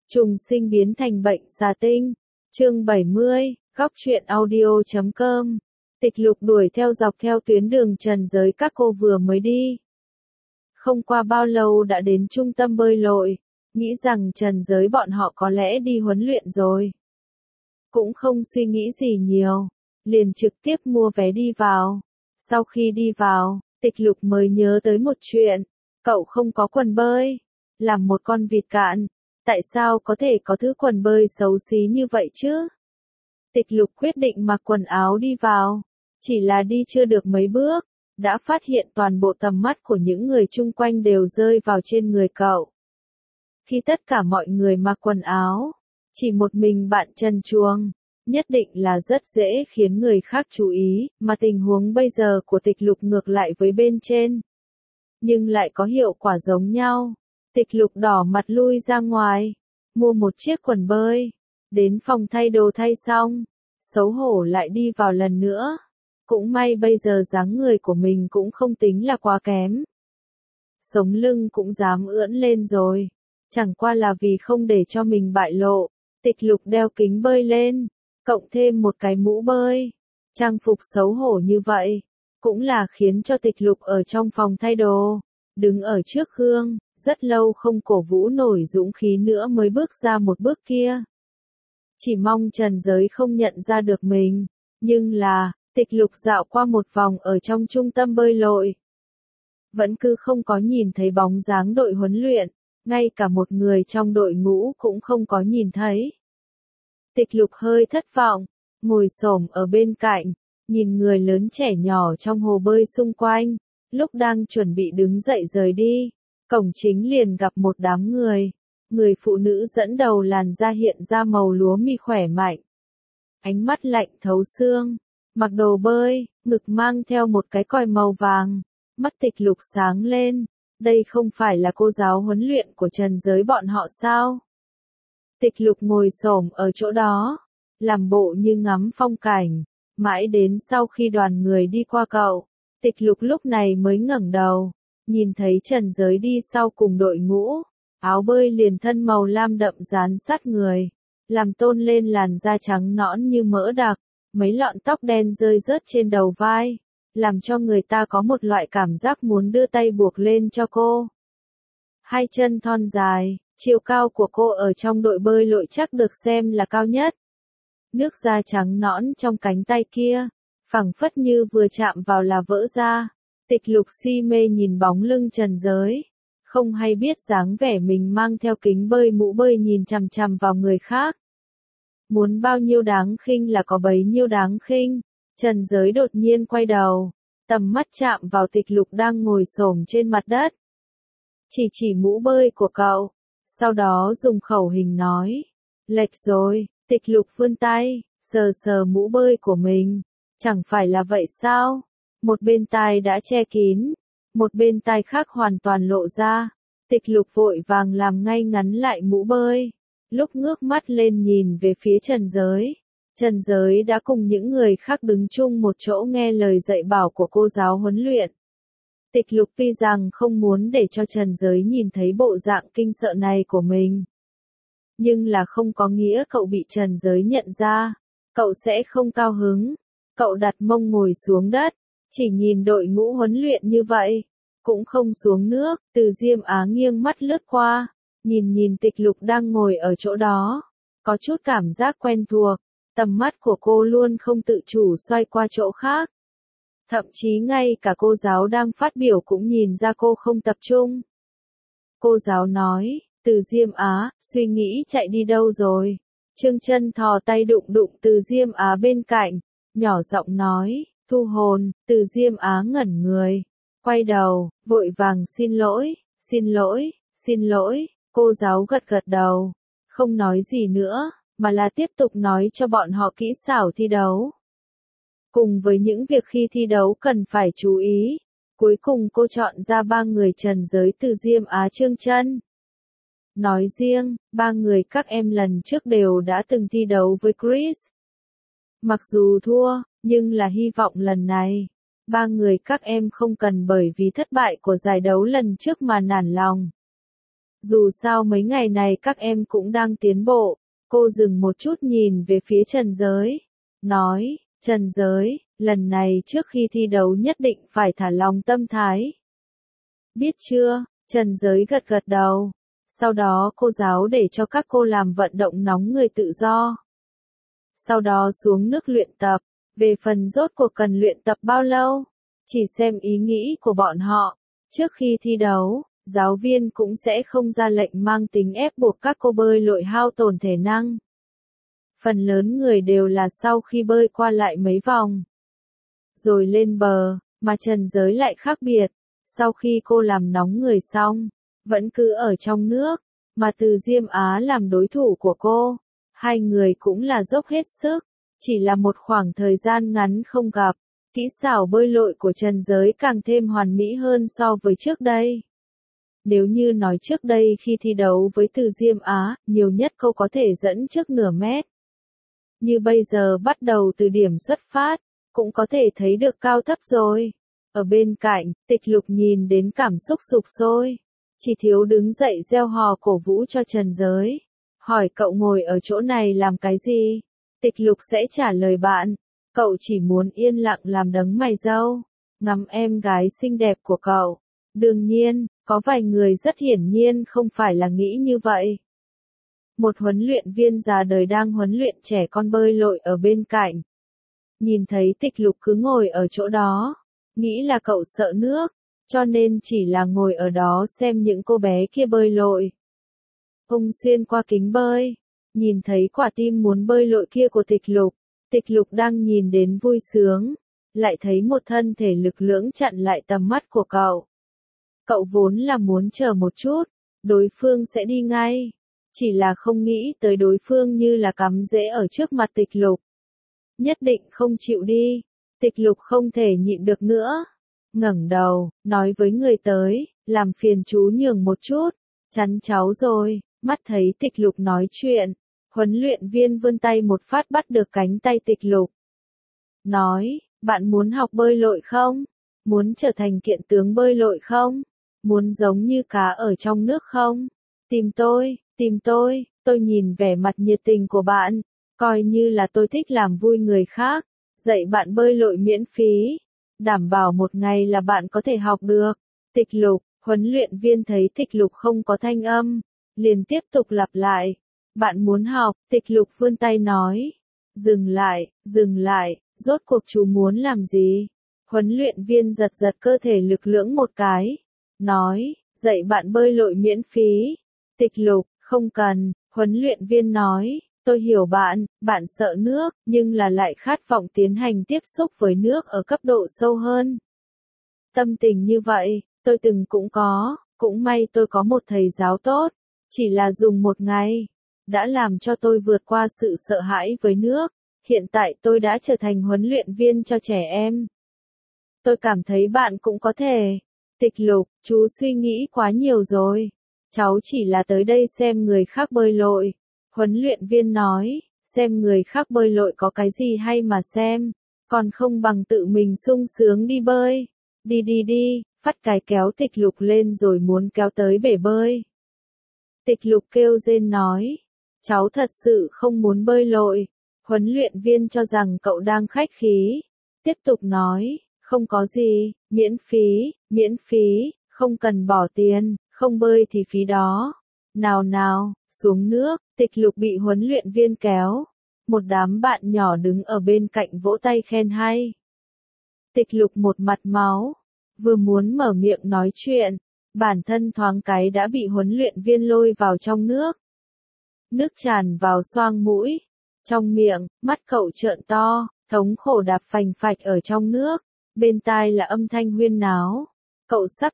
Trùng sinh biến thành bệnh xà tinh. Chương 70, góc truyện audio.com. Tịch Lục đuổi theo dọc theo tuyến đường trần giới các cô vừa mới đi. Không qua bao lâu đã đến trung tâm bơi lội, nghĩ rằng trần giới bọn họ có lẽ đi huấn luyện rồi. Cũng không suy nghĩ gì nhiều, liền trực tiếp mua vé đi vào. Sau khi đi vào, Tịch Lục mới nhớ tới một chuyện, cậu không có quần bơi, làm một con vịt cạn. Tại sao có thể có thứ quần bơi xấu xí như vậy chứ? Tịch Lục quyết định mặc quần áo đi vào. Chỉ là đi chưa được mấy bước, đã phát hiện toàn bộ tầm mắt của những người chung quanh đều rơi vào trên người cậu. Khi tất cả mọi người mặc quần áo, chỉ một mình bạn trần truồng, nhất định là rất dễ khiến người khác chú ý, mà tình huống bây giờ của Tịch Lục ngược lại với bên trên. Nhưng lại có hiệu quả giống nhau. Tịch Lục đỏ mặt lui ra ngoài, mua một chiếc quần bơi, đến phòng thay đồ thay xong, xấu hổ lại đi vào lần nữa. Cũng may bây giờ dáng người của mình cũng không tính là quá kém. Sống lưng cũng dám ưỡn lên rồi, chẳng qua là vì không để cho mình bại lộ. Tịch Lục đeo kính bơi lên, cộng thêm một cái mũ bơi, trang phục xấu hổ như vậy, cũng là khiến cho Tịch Lục ở trong phòng thay đồ, đứng ở trước gương, rất lâu không cổ vũ nổi dũng khí nữa mới bước ra một bước kia. Chỉ mong trần giới không nhận ra được mình, nhưng là, Tịch Lục dạo qua một vòng ở trong trung tâm bơi lội. Vẫn cứ không có nhìn thấy bóng dáng đội huấn luyện, ngay cả một người trong đội ngũ cũng không có nhìn thấy. Tịch Lục hơi thất vọng, ngồi xổm ở bên cạnh, nhìn người lớn trẻ nhỏ trong hồ bơi xung quanh, lúc đang chuẩn bị đứng dậy rời đi. Cổng chính liền gặp một đám người. Người phụ nữ dẫn đầu làn da hiện ra màu lúa mì khỏe mạnh. Ánh mắt lạnh thấu xương, mặc đồ bơi, ngực mang theo một cái còi màu vàng. Mắt Tịch Lục sáng lên, đây không phải là cô giáo huấn luyện của trần giới bọn họ sao? Tịch Lục ngồi xổm ở chỗ đó, làm bộ như ngắm phong cảnh, mãi đến sau khi đoàn người đi qua cậu, Tịch Lục lúc này mới ngẩng đầu. Nhìn thấy trần giới đi sau cùng đội ngũ, áo bơi liền thân màu lam đậm dán sát người, làm tôn lên làn da trắng nõn như mỡ đặc, mấy lọn tóc đen rơi rớt trên đầu vai, làm cho người ta có một loại cảm giác muốn đưa tay buộc lên cho cô. Hai chân thon dài, chiều cao của cô ở trong đội bơi lội chắc được xem là cao nhất. Nước da trắng nõn trong cánh tay kia, phẳng phất như vừa chạm vào là vỡ ra. Tịch Lục si mê nhìn bóng lưng trần giới, không hay biết dáng vẻ mình mang theo kính bơi mũ bơi nhìn chằm chằm vào người khác. Muốn bao nhiêu đáng khinh là có bấy nhiêu đáng khinh. Trần giới đột nhiên quay đầu, tầm mắt chạm vào Tịch Lục đang ngồi xổm trên mặt đất. Chỉ mũ bơi của cậu, sau đó dùng khẩu hình nói, lệch rồi. Tịch Lục vươn tay, sờ sờ mũ bơi của mình, chẳng phải là vậy sao? Một bên tai đã che kín, một bên tai khác hoàn toàn lộ ra. Tịch Lục vội vàng làm ngay ngắn lại mũ bơi. Lúc ngước mắt lên nhìn về phía trần giới, trần giới đã cùng những người khác đứng chung một chỗ nghe lời dạy bảo của cô giáo huấn luyện. Tịch Lục tuy rằng không muốn để cho trần giới nhìn thấy bộ dạng kinh sợ này của mình, nhưng là không có nghĩa cậu bị trần giới nhận ra, cậu sẽ không cao hứng. Cậu đặt mông ngồi xuống đất, chỉ nhìn đội ngũ huấn luyện như vậy, cũng không xuống nước. Từ Diêm Á nghiêng mắt lướt qua, nhìn Tịch Lục đang ngồi ở chỗ đó, có chút cảm giác quen thuộc, tầm mắt của cô luôn không tự chủ xoay qua chỗ khác. Thậm chí ngay cả cô giáo đang phát biểu cũng nhìn ra cô không tập trung. Cô giáo nói, Từ Diêm Á, suy nghĩ chạy đi đâu rồi? Trương Chân thò tay đụng đụng Từ Diêm Á bên cạnh, nhỏ giọng nói, thu hồn. Từ Diêm Á ngẩn người, quay đầu, vội vàng xin lỗi, xin lỗi, xin lỗi. Cô giáo gật gật đầu, không nói gì nữa, mà là tiếp tục nói cho bọn họ kỹ xảo thi đấu. Cùng với những việc khi thi đấu cần phải chú ý, cuối cùng cô chọn ra 3 người trần giới Từ Diêm Á Trương Chân. Nói riêng, 3 người các em lần trước đều đã từng thi đấu với Chris. Mặc dù thua, nhưng là hy vọng lần này, 3 người các em không cần bởi vì thất bại của giải đấu lần trước mà nản lòng. Dù sao mấy ngày này các em cũng đang tiến bộ. Cô dừng một chút nhìn về phía Trần Giới. Nói, Trần Giới, lần này trước khi thi đấu nhất định phải thả lòng tâm thái. Biết chưa? Trần Giới gật gật đầu. Sau đó cô giáo để cho các cô làm vận động nóng người tự do. Sau đó xuống nước luyện tập. Về phần rốt cuộc cần luyện tập bao lâu? Chỉ xem ý nghĩ của bọn họ. Trước khi thi đấu, giáo viên cũng sẽ không ra lệnh mang tính ép buộc các cô bơi lội hao tổn thể năng. Phần lớn người đều là sau khi bơi qua lại mấy vòng, rồi lên bờ, mà Trần Giới lại khác biệt. Sau khi cô làm nóng người xong, vẫn cứ ở trong nước, mà Từ Diêm Á làm đối thủ của cô. Hai người cũng là dốc hết sức, chỉ là một khoảng thời gian ngắn không gặp. Kỹ xảo bơi lội của Trần Giới càng thêm hoàn mỹ hơn so với trước đây. Nếu như nói trước đây khi thi đấu với Từ Diêm Á, nhiều nhất cô có thể dẫn trước nửa mét. Như bây giờ bắt đầu từ điểm xuất phát, cũng có thể thấy được cao thấp rồi. Ở bên cạnh, Tịch Lục nhìn đến cảm xúc sục sôi. Chỉ thiếu đứng dậy reo hò cổ vũ cho Trần Giới. Hỏi cậu ngồi ở chỗ này làm cái gì? Tịch Lục sẽ trả lời bạn. Cậu chỉ muốn yên lặng làm đấng mày râu, ngắm em gái xinh đẹp của cậu. Đương nhiên, có vài người rất hiển nhiên không phải là nghĩ như vậy. Một huấn luyện viên già đời đang huấn luyện trẻ con bơi lội ở bên cạnh. Nhìn thấy Tịch Lục cứ ngồi ở chỗ đó, nghĩ là cậu sợ nước, cho nên chỉ là ngồi ở đó xem những cô bé kia bơi lội. Ông xuyên qua kính bơi, nhìn thấy quả tim muốn bơi lội kia của Tịch Lục. Tịch Lục đang nhìn đến vui sướng, lại thấy một thân thể lực lưỡng chặn lại tầm mắt của cậu. Cậu vốn là muốn chờ một chút, đối phương sẽ đi ngay. Chỉ là không nghĩ tới đối phương như là cắm rễ ở trước mặt Tịch Lục. Nhất định không chịu đi. Tịch Lục không thể nhịn được nữa. Ngẩng đầu, nói với người tới, làm phiền chú nhường một chút. Chắn cháu rồi, mắt thấy Tịch Lục nói chuyện. Huấn luyện viên vươn tay một phát bắt được cánh tay Tịch Lục. Nói, bạn muốn học bơi lội không? Muốn trở thành kiện tướng bơi lội không? Muốn giống như cá ở trong nước không? Tìm tôi nhìn vẻ mặt nhiệt tình của bạn, coi như là tôi thích làm vui người khác, dạy bạn bơi lội miễn phí, đảm bảo một ngày là bạn có thể học được. Tịch Lục, huấn luyện viên thấy Tịch Lục không có thanh âm, liền tiếp tục lặp lại. Bạn muốn học, Tịch Lục vươn tay nói. Dừng lại, rốt cuộc chú muốn làm gì? Huấn luyện viên giật giật cơ thể lực lưỡng một cái. Nói, dạy bạn bơi lội miễn phí. Tịch Lục, không cần, huấn luyện viên nói, tôi hiểu bạn sợ nước, nhưng là lại khát vọng tiến hành tiếp xúc với nước ở cấp độ sâu hơn. Tâm tình như vậy, tôi từng cũng có, cũng may tôi có một thầy giáo tốt, chỉ là dùng một ngày, đã làm cho tôi vượt qua sự sợ hãi với nước, hiện tại tôi đã trở thành huấn luyện viên cho trẻ em. Tôi cảm thấy bạn cũng có thể. Tịch Lục, chú suy nghĩ quá nhiều rồi. Cháu chỉ là tới đây xem người khác bơi lội. Huấn luyện viên nói, xem người khác bơi lội có cái gì hay mà xem, còn không bằng tự mình sung sướng đi bơi. Đi, phát cái kéo Tịch Lục lên rồi muốn kéo tới bể bơi. Tịch Lục kêu rên nói, cháu thật sự không muốn bơi lội. Huấn luyện viên cho rằng cậu đang khách khí. Tiếp tục nói, không có gì, miễn phí, không cần bỏ tiền, không bơi thì phí đó. Nào, xuống nước, Tịch Lục bị huấn luyện viên kéo. Một đám bạn nhỏ đứng ở bên cạnh vỗ tay khen hay. Tịch Lục một mặt máu, vừa muốn mở miệng nói chuyện, bản thân thoáng cái đã bị huấn luyện viên lôi vào trong nước. Nước tràn vào xoang mũi, trong miệng, mắt cậu trợn to, thống khổ đạp phành phạch ở trong nước, bên tai là âm thanh huyên náo. Cậu sắp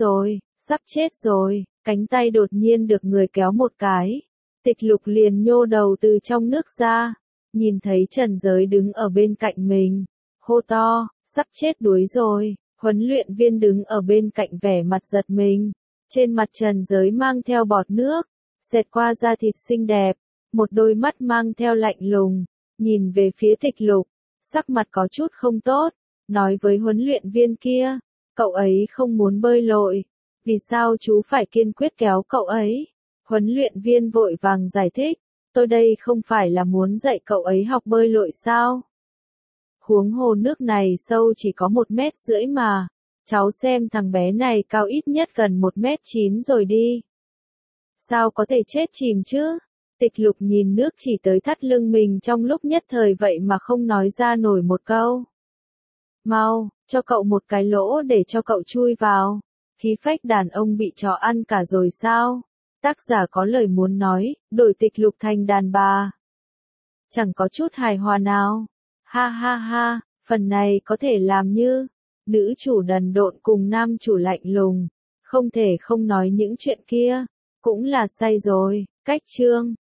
chết rồi, cánh tay đột nhiên được người kéo một cái. Tịch Lục liền nhô đầu từ trong nước ra, nhìn thấy Trần Giới đứng ở bên cạnh mình, hô to, sắp chết đuối rồi. Huấn luyện viên đứng ở bên cạnh vẻ mặt giật mình, trên mặt Trần Giới mang theo bọt nước, xẹt qua da thịt xinh đẹp, một đôi mắt mang theo lạnh lùng, nhìn về phía Tịch Lục, sắc mặt có chút không tốt, nói với huấn luyện viên kia, cậu ấy không muốn bơi lội, Vì sao chú phải kiên quyết kéo cậu ấy? Huấn luyện viên vội vàng giải thích, tôi đây không phải là muốn dạy cậu ấy học bơi lội sao? Huống hồ nước này sâu chỉ có 1,5 mét mà. Cháu xem thằng bé này cao ít nhất gần 1,9 m rồi đi. Sao có thể chết chìm chứ? Tịch Lục nhìn nước chỉ tới thắt lưng mình trong lúc nhất thời vậy mà không nói ra nổi một câu. Mau, cho cậu một cái lỗ để cho cậu chui vào. Khí phách đàn ông bị chó ăn cả rồi sao? Tác giả có lời muốn nói, đổi Tịch Lục thành đàn bà. Chẳng có chút hài hòa nào. Ha ha ha, phần này có thể làm như nữ chủ đần độn cùng nam chủ lạnh lùng, không thể không nói những chuyện kia, cũng là say rồi. Cách chương